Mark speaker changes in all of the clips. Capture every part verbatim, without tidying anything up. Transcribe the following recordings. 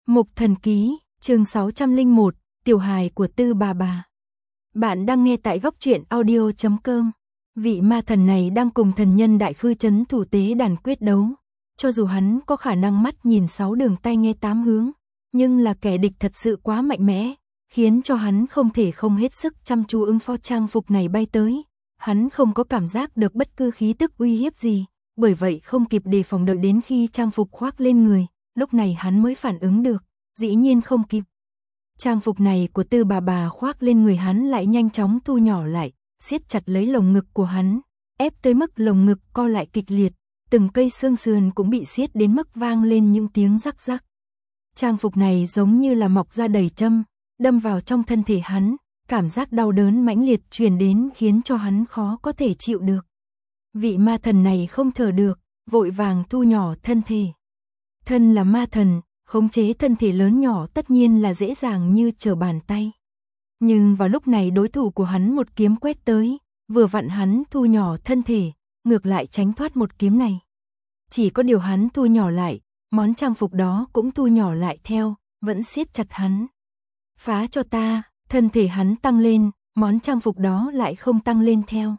Speaker 1: Mục Thần Ký, chương sáu trăm lẻ một, Tiểu hài của Tư Bà Bà. Bạn đang nghe tại góc truyện audio chấm com. Vị ma thần này đang cùng thần nhân Đại Khư trấn thủ tế đàn quyết đấu. Cho dù hắn có khả năng mắt nhìn sáu đường tay nghe tám hướng, nhưng là kẻ địch thật sự quá mạnh mẽ, khiến cho hắn không thể không hết sức chăm chú ứng phó trang phục này bay tới. Hắn không có cảm giác được bất cứ khí tức uy hiếp gì, bởi vậy không kịp đề phòng đợi đến khi trang phục khoác lên người, lúc này hắn mới phản ứng được, dĩ nhiên không kịp. Trang phục này của Tư Bà Bà khoác lên người hắn lại nhanh chóng thu nhỏ lại, siết chặt lấy lồng ngực của hắn, ép tới mức lồng ngực co lại kịch liệt, từng cây xương sườn cũng bị siết đến mức vang lên những tiếng rắc rắc. Trang phục này giống như là mọc ra đầy châm, đâm vào trong thân thể hắn, cảm giác đau đớn mãnh liệt truyền đến khiến cho hắn khó có thể chịu được. Vị ma thần này không thở được, vội vàng thu nhỏ thân thể. Thân là ma thần, khống chế thân thể lớn nhỏ tất nhiên là dễ dàng như trở bàn tay. Nhưng vào lúc này đối thủ của hắn một kiếm quét tới, vừa vặn hắn thu nhỏ thân thể, ngược lại tránh thoát một kiếm này. Chỉ có điều hắn thu nhỏ lại, món trang phục đó cũng thu nhỏ lại theo, vẫn siết chặt hắn. Phá cho ta, thân thể hắn tăng lên, món trang phục đó lại không tăng lên theo.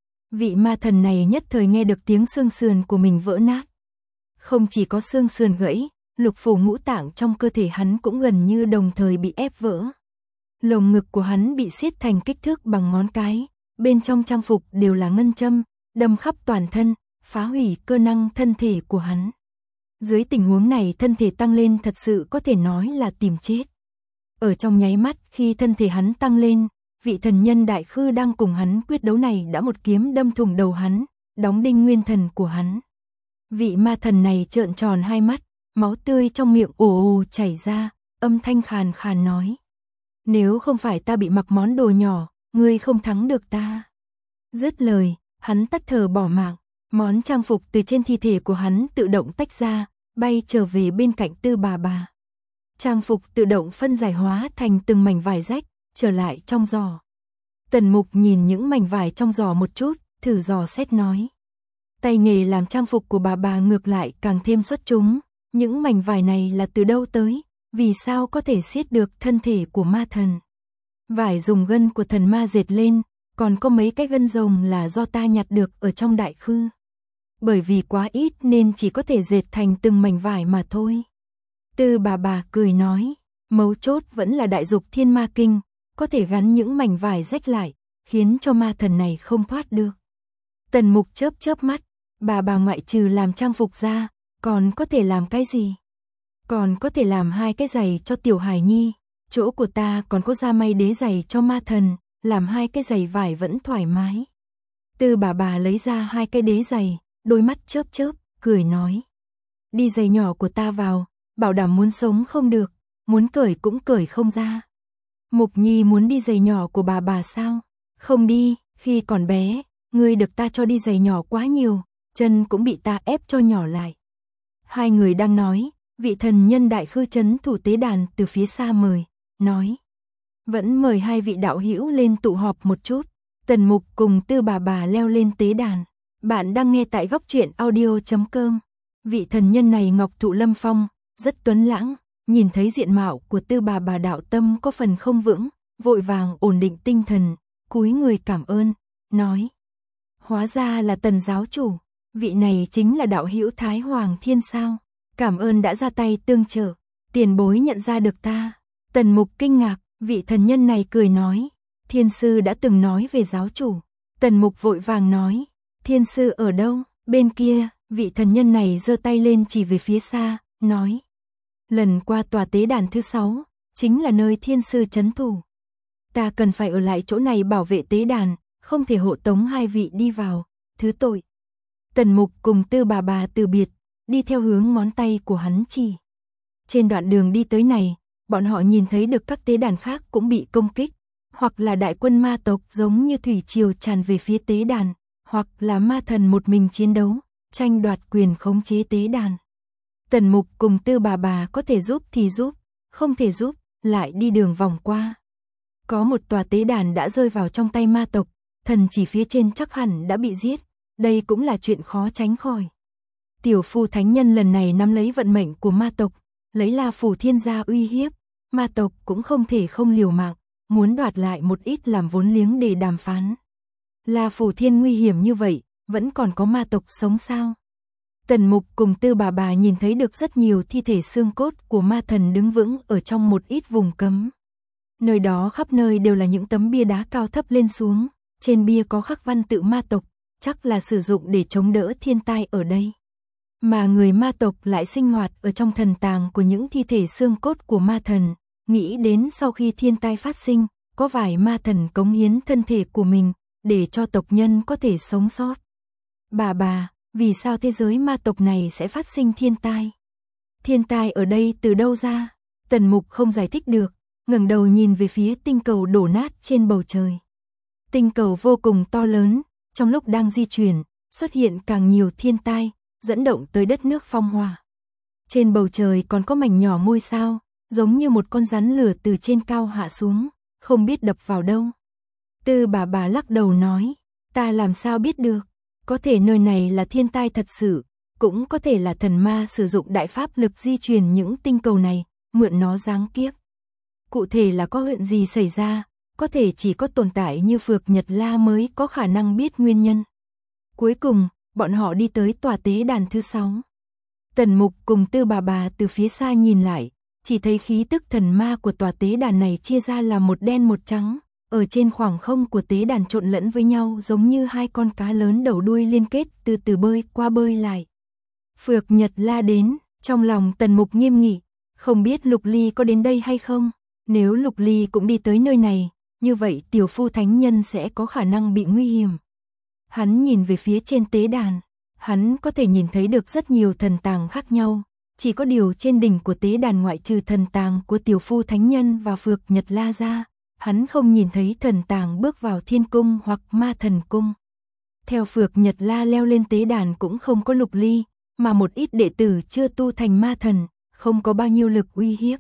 Speaker 1: Vị ma thần này nhất thời nghe được tiếng xương sườn của mình vỡ nát. Không chỉ có xương sườn gãy, lục phủ ngũ tạng trong cơ thể hắn cũng gần như đồng thời bị ép vỡ. Lồng ngực của hắn bị siết thành kích thước bằng ngón cái, bên trong trang phục đều là ngân châm, đâm khắp toàn thân, phá hủy cơ năng thân thể của hắn. Dưới tình huống này thân thể tăng lên thật sự có thể nói là tìm chết. Ở trong nháy mắt khi thân thể hắn tăng lên, vị thần nhân Đại Khư đang cùng hắn quyết đấu này đã một kiếm đâm thủng đầu hắn, đóng đinh nguyên thần của hắn. Vị ma thần này trợn tròn hai mắt, máu tươi trong miệng ồ ồ chảy ra, âm thanh khàn khàn nói: "Nếu không phải ta bị mặc món đồ nhỏ, ngươi không thắng được ta." Dứt lời, hắn tắt thở bỏ mạng, món trang phục từ trên thi thể của hắn tự động tách ra, bay trở về bên cạnh Tư Bà Bà. Trang phục tự động phân giải hóa thành từng mảnh vải rách, trở lại trong giỏ. Tần Mục nhìn những mảnh vải trong giỏ một chút, thử dò xét nói: "Tay nghề làm trang phục của bà bà ngược lại càng thêm xuất chúng, những mảnh vải này là từ đâu tới, vì sao có thể siết được thân thể của ma thần?" "Vải dùng gân của thần ma dệt lên, còn có mấy cái gân rồng là do ta nhặt được ở trong Đại Khư. Bởi vì quá ít nên chỉ có thể dệt thành từng mảnh vải mà thôi." Tư Bà Bà cười nói: "Mấu chốt vẫn là đại dục thiên ma kinh, có thể gắn những mảnh vải rách lại, khiến cho ma thần này không thoát được." Tần Mục chớp chớp mắt, bà bà ngoại trừ làm trang phục ra, còn có thể làm cái gì? Còn có thể làm hai cái giày cho tiểu hải nhi, chỗ của ta còn có da may đế giày cho ma thần, làm hai cái giày vải vẫn thoải mái. Tư Bà Bà lấy ra hai cái đế giày, đôi mắt chớp chớp, cười nói: "Đi giày nhỏ của ta vào, bảo đảm muốn sống không được, muốn cởi cũng cởi không ra." Mục Nhi muốn đi giày nhỏ của bà bà sao? "Không đi, khi còn bé, ngươi được ta cho đi giày nhỏ quá nhiều, chân cũng bị ta ép cho nhỏ lại." Hai người đang nói, vị thần nhân Đại Khư trấn thủ tế đàn từ phía xa mời, nói: "Vẫn mời hai vị đạo hữu lên tụ họp một chút." Tần Mục cùng Tư Bà Bà leo lên tế đàn. Bạn đang nghe tại góc truyện audio chấm com. Vị thần nhân này ngọc thụ lâm phong, rất tuấn lãng, nhìn thấy diện mạo của Tư Bà Bà đạo tâm có phần không vững, vội vàng ổn định tinh thần, cúi người cảm ơn, nói: "Hóa ra là Tần giáo chủ, vị này chính là đạo hữu Thái Hoàng Thiên sao? Cảm ơn đã ra tay tương trợ, tiền bối nhận ra được ta." Tần Mục kinh ngạc, vị thần nhân này cười nói: "Thiên sư đã từng nói về giáo chủ." Tần Mục vội vàng nói: "Thiên sư ở đâu?" Bên kia, vị thần nhân này giơ tay lên chỉ về phía xa, nói: "Lần qua tòa tế đàn thứ sáu, chính là nơi thiên sư trấn thủ. Ta cần phải ở lại chỗ này bảo vệ tế đàn, không thể hộ tống hai vị đi vào, thứ tội." Tần Mục cùng Tư Bà Bà từ biệt, đi theo hướng ngón tay của hắn chỉ. Trên đoạn đường đi tới này, bọn họ nhìn thấy được các tế đàn khác cũng bị công kích, hoặc là đại quân ma tộc giống như thủy triều tràn về phía tế đàn, hoặc là ma thần một mình chiến đấu, tranh đoạt quyền khống chế tế đàn. Tần Mục cùng Tư Bà Bà có thể giúp thì giúp, không thể giúp, lại đi đường vòng qua. Có một tòa tế đàn đã rơi vào trong tay ma tộc, thần chỉ phía trên chắc hẳn đã bị giết, đây cũng là chuyện khó tránh khỏi. Tiểu phu thánh nhân lần này nắm lấy vận mệnh của ma tộc, lấy La Phủ Thiên gia uy hiếp, ma tộc cũng không thể không liều mạng, muốn đoạt lại một ít làm vốn liếng để đàm phán. La Phủ Thiên nguy hiểm như vậy, vẫn còn có ma tộc sống sao? Tần Mục cùng Tư Bà Bà nhìn thấy được rất nhiều thi thể xương cốt của ma thần đứng vững ở trong một ít vùng cấm. Nơi đó khắp nơi đều là những tấm bia đá cao thấp lên xuống, trên bia có khắc văn tự ma tộc, chắc là sử dụng để chống đỡ thiên tai ở đây. Mà người ma tộc lại sinh hoạt ở trong thần tàng của những thi thể xương cốt của ma thần, nghĩ đến sau khi thiên tai phát sinh, có vài ma thần cống hiến thân thể của mình, để cho tộc nhân có thể sống sót. Bà bà, vì sao thế giới ma tộc này sẽ phát sinh thiên tai? Thiên tai ở đây từ đâu ra? Tần Mục không giải thích được, ngẩng đầu nhìn về phía tinh cầu đổ nát trên bầu trời. Tinh cầu vô cùng to lớn, trong lúc đang di chuyển, xuất hiện càng nhiều thiên tai, dẫn động tới đất nước phong hỏa. Trên bầu trời còn có mảnh nhỏ ngôi sao, giống như một con rắn lửa từ trên cao hạ xuống, không biết đập vào đâu. Tư Bà Bà lắc đầu nói, ta làm sao biết được, có thể nơi này là thiên tai thật sự, cũng có thể là thần ma sử dụng đại pháp lực di chuyển những tinh cầu này, mượn nó giáng kiếp. Cụ thể là có chuyện gì xảy ra, có thể chỉ có tồn tại như Phược Nhật La mới có khả năng biết nguyên nhân. Cuối cùng, bọn họ đi tới tòa tế đàn thứ sáu. Tần Mục cùng Tư Bà Bà từ phía xa nhìn lại, chỉ thấy khí tức thần ma của tòa tế đàn này chia ra là một đen một trắng, ở trên khoảng không của tế đàn trộn lẫn với nhau giống như hai con cá lớn đầu đuôi liên kết từ từ bơi qua bơi lại. Phược Nhật La đến, trong lòng Tần Mục nghiêm nghị, không biết Lục Ly có đến đây hay không, nếu Lục Ly cũng đi tới nơi này, như vậy tiểu phu thánh nhân sẽ có khả năng bị nguy hiểm. Hắn nhìn về phía trên tế đàn, hắn có thể nhìn thấy được rất nhiều thần tàng khác nhau, chỉ có điều trên đỉnh của tế đàn ngoại trừ thần tàng của tiểu phu thánh nhân và Phược Nhật La ra, hắn không nhìn thấy thần tàng bước vào thiên cung hoặc ma thần cung. Theo Phược Nhật La leo lên tế đàn cũng không có Lục Ly, mà một ít đệ tử chưa tu thành ma thần, không có bao nhiêu lực uy hiếp.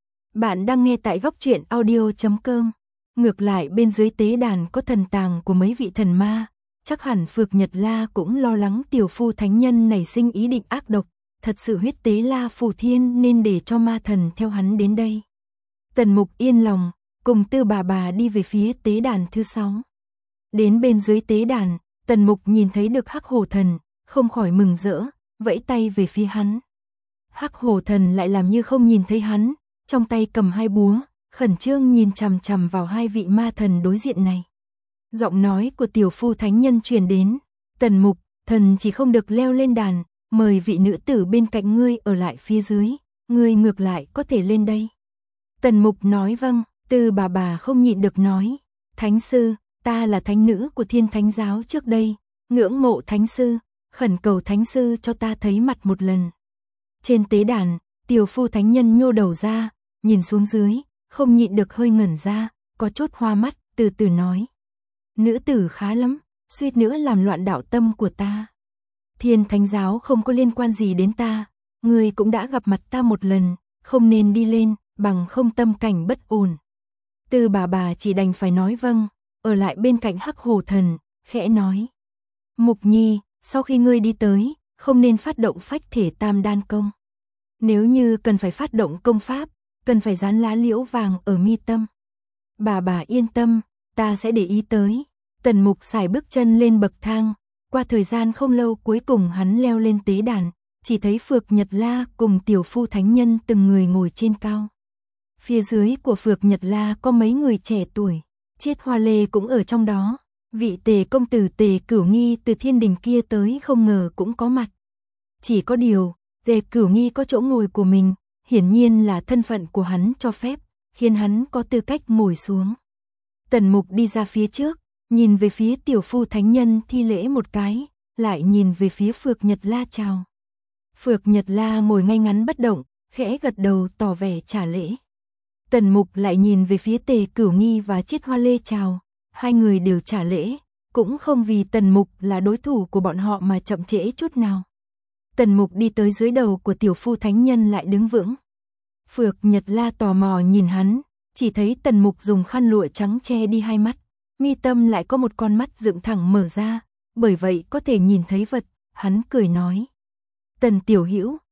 Speaker 1: Bạn đang nghe tại góc truyện audio chấm com. Ngược lại bên dưới tế đàn có thần tàng của mấy vị thần ma, chắc hẳn Phược Nhật La cũng lo lắng tiểu phu thánh nhân nảy sinh ý định ác độc, thật sự huyết tế La Phủ Thiên nên để cho ma thần theo hắn đến đây. Tần Mục yên lòng, cùng Tư Bà Bà đi về phía tế đàn thứ sáu. Đến bên dưới tế đàn, Tần Mục nhìn thấy được Hắc Hổ Thần, không khỏi mừng rỡ, vẫy tay về phía hắn. Hắc Hổ Thần lại làm như không nhìn thấy hắn, trong tay cầm hai búa, khẩn trương nhìn chằm chằm vào hai vị ma thần đối diện này. Giọng nói của tiểu phu thánh nhân truyền đến, Tần Mục, thần chỉ không được leo lên đàn, mời vị nữ tử bên cạnh ngươi ở lại phía dưới, ngươi ngược lại có thể lên đây. Tần Mục nói vâng. Tư Bà Bà không nhịn được nói, Thánh sư, ta là thánh nữ của Thiên Thánh giáo trước đây, ngưỡng mộ Thánh sư, khẩn cầu Thánh sư cho ta thấy mặt một lần. Trên tế đàn, tiểu phu thánh nhân nhô đầu ra, nhìn xuống dưới, không nhịn được hơi ngẩn ra, có chút hoa mắt, từ từ nói. Nữ tử khá lắm, suýt nữa làm loạn đạo tâm của ta. Thiên Thánh giáo không có liên quan gì đến ta, ngươi cũng đã gặp mặt ta một lần, không nên đi lên, bằng không tâm cảnh bất ổn. Tư Bà Bà chỉ đành phải nói vâng, ở lại bên cạnh Hắc Hổ Thần, khẽ nói. Mục Nhi, sau khi ngươi đi tới, không nên phát động phách thể tam đan công. Nếu như cần phải phát động công pháp, cần phải dán lá liễu vàng ở mi tâm. Bà bà yên tâm, ta sẽ để ý tới. Tần Mục xài bước chân lên bậc thang, qua thời gian không lâu cuối cùng hắn leo lên tế đàn, chỉ thấy Phược Nhật La cùng tiểu phu thánh nhân từng người ngồi trên cao. Phía dưới của Phược Nhật La có mấy người trẻ tuổi, Chiết Hoa Lê cũng ở trong đó, vị Tề công tử Tề Cửu Nghi từ thiên đình kia tới không ngờ cũng có mặt. Chỉ có điều, Tề Cửu Nghi có chỗ ngồi của mình, hiển nhiên là thân phận của hắn cho phép, khiến hắn có tư cách ngồi xuống. Tần Mục đi ra phía trước, nhìn về phía tiểu phu thánh nhân thi lễ một cái, lại nhìn về phía Phược Nhật La chào. Phược Nhật La ngồi ngay ngắn bất động, khẽ gật đầu tỏ vẻ trả lễ. Tần Mục lại nhìn về phía Tề Cửu Nghi và Chiết Hoa Lê chào, hai người đều trả lễ, cũng không vì Tần Mục là đối thủ của bọn họ mà chậm trễ chút nào. Tần Mục đi tới dưới đầu của tiểu phu thánh nhân lại đứng vững. Phược Nhật La tò mò nhìn hắn, chỉ thấy Tần Mục dùng khăn lụa trắng che đi hai mắt, mi tâm lại có một con mắt dựng thẳng mở ra, bởi vậy có thể nhìn thấy vật, hắn cười nói. Tần tiểu hữu,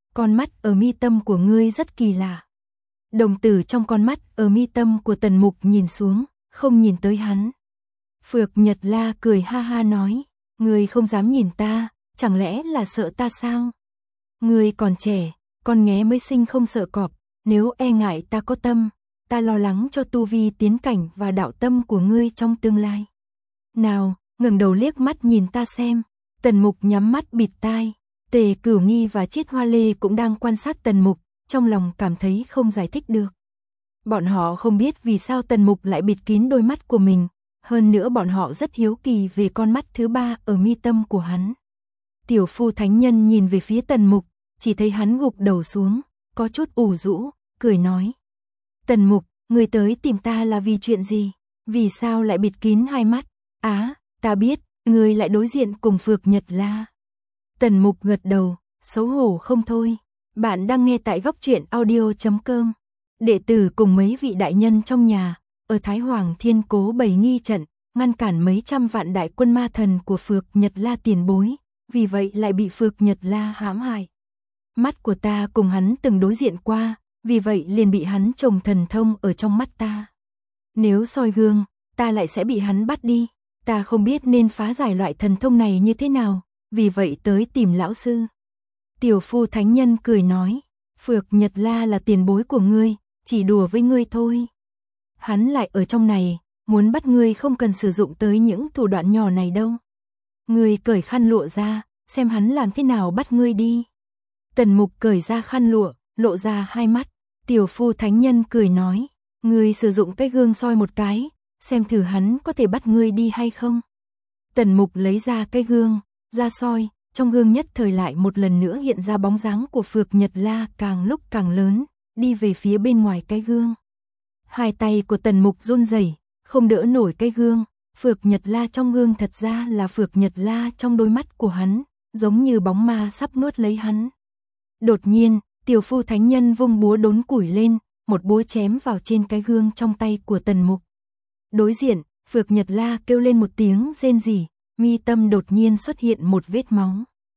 Speaker 1: con mắt ở mi tâm của ngươi rất kỳ lạ. Đồng tử trong con mắt ở mi tâm của Tần Mục nhìn xuống, không nhìn tới hắn. Phược Nhật La cười ha ha nói, ngươi không dám nhìn ta, chẳng lẽ là sợ ta sao? Ngươi còn trẻ, con nghé mới sinh không sợ cọp, nếu e ngại ta có tâm, ta lo lắng cho tu vi tiến cảnh và đạo tâm của ngươi trong tương lai. Nào, ngẩng đầu liếc mắt nhìn ta xem. Tần Mục nhắm mắt bịt tai. Tề Cửu Nghi và Chiết Hoa Lê cũng đang quan sát Tần Mục, trong lòng cảm thấy không giải thích được. Bọn họ không biết vì sao Tần Mục lại bịt kín đôi mắt của mình, hơn nữa bọn họ rất hiếu kỳ về con mắt thứ ba ở mi tâm của hắn. Tiểu Phu Thánh Nhân nhìn về phía Tần Mục, chỉ thấy hắn gục đầu xuống, có chút ủ rũ, cười nói. Tần Mục, ngươi tới tìm ta là vì chuyện gì? Vì sao lại bịt kín hai mắt? Á, ta biết, ngươi lại đối diện cùng Phược Nhật La. Tần Mục gật đầu, xấu hổ không thôi. Bạn đang nghe tại góc truyện audio chấm com. Đệ tử cùng mấy vị đại nhân trong nhà, ở Thái Hoàng Thiên Cố bày nghi trận, ngăn cản mấy trăm vạn đại quân ma thần của Phược Nhật La tiền bối, vì vậy lại bị Phược Nhật La hãm hại. Mắt của ta cùng hắn từng đối diện qua, vì vậy liền bị hắn trồng thần thông ở trong mắt ta. Nếu soi gương, ta lại sẽ bị hắn bắt đi. Ta không biết nên phá giải loại thần thông này như thế nào, vì vậy tới tìm lão sư. Tiểu Phu Thánh Nhân cười nói, Phược Nhật La là tiền bối của ngươi, chỉ đùa với ngươi thôi. Hắn lại ở trong này, muốn bắt ngươi không cần sử dụng tới những thủ đoạn nhỏ này đâu. Ngươi cởi khăn lụa ra, xem hắn làm thế nào bắt ngươi đi. Tần Mục cởi ra khăn lụa, lộ ra hai mắt. Tiểu Phu Thánh Nhân cười nói, ngươi sử dụng cái gương soi một cái, xem thử hắn có thể bắt ngươi đi hay không. Tần Mục lấy ra cái gương, ra soi, trong gương nhất thời lại một lần nữa hiện ra bóng dáng của Phược Nhật La càng lúc càng lớn, đi về phía bên ngoài cái gương. Hai tay của Tần Mục run rẩy, không đỡ nổi cái gương. Phược Nhật La trong gương thật ra là Phược Nhật La trong đôi mắt của hắn, giống như bóng ma sắp nuốt lấy hắn. Đột nhiên, Tiểu Phu Thánh Nhân vung búa đốn củi lên, một búa chém vào trên cái gương trong tay của Tần Mục. Đối diện, Phược Nhật La kêu lên một tiếng rên rỉ, mi tâm đột nhiên xuất hiện một vết máu.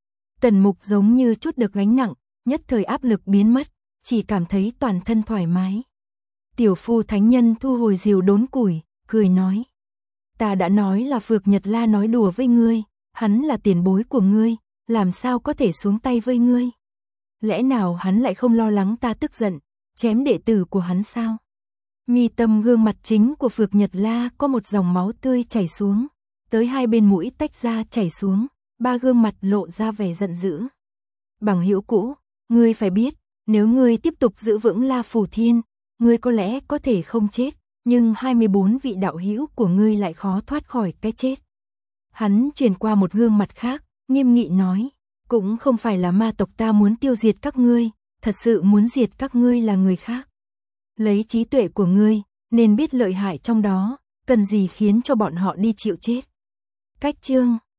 Speaker 1: Tần Mục giống như chút được gánh nặng, nhất thời áp lực biến mất, chỉ cảm thấy toàn thân thoải mái. Tiểu Phu Thánh Nhân thu hồi rìu đốn củi, cười nói. Ta đã nói là Phược Nhật La nói đùa với ngươi, hắn là tiền bối của ngươi, làm sao có thể xuống tay với ngươi? Lẽ nào hắn lại không lo lắng ta tức giận, chém đệ tử của hắn sao? Mi tâm gương mặt chính của Phược Nhật La có một dòng máu tươi chảy xuống, tới hai bên mũi tách ra chảy xuống, ba gương mặt lộ ra vẻ giận dữ. Bằng hữu cũ, ngươi phải biết, nếu ngươi tiếp tục giữ vững La Phủ Thiên, ngươi có lẽ có thể không chết, nhưng hai mươi bốn vị đạo hữu của ngươi lại khó thoát khỏi cái chết. Hắn chuyển qua một gương mặt khác, nghiêm nghị nói, cũng không phải là ma tộc ta muốn tiêu diệt các ngươi, thật sự muốn diệt các ngươi là người khác. Lấy trí tuệ của ngươi, nên biết lợi hại trong đó, cần gì khiến cho bọn họ đi chịu chết. Cách chương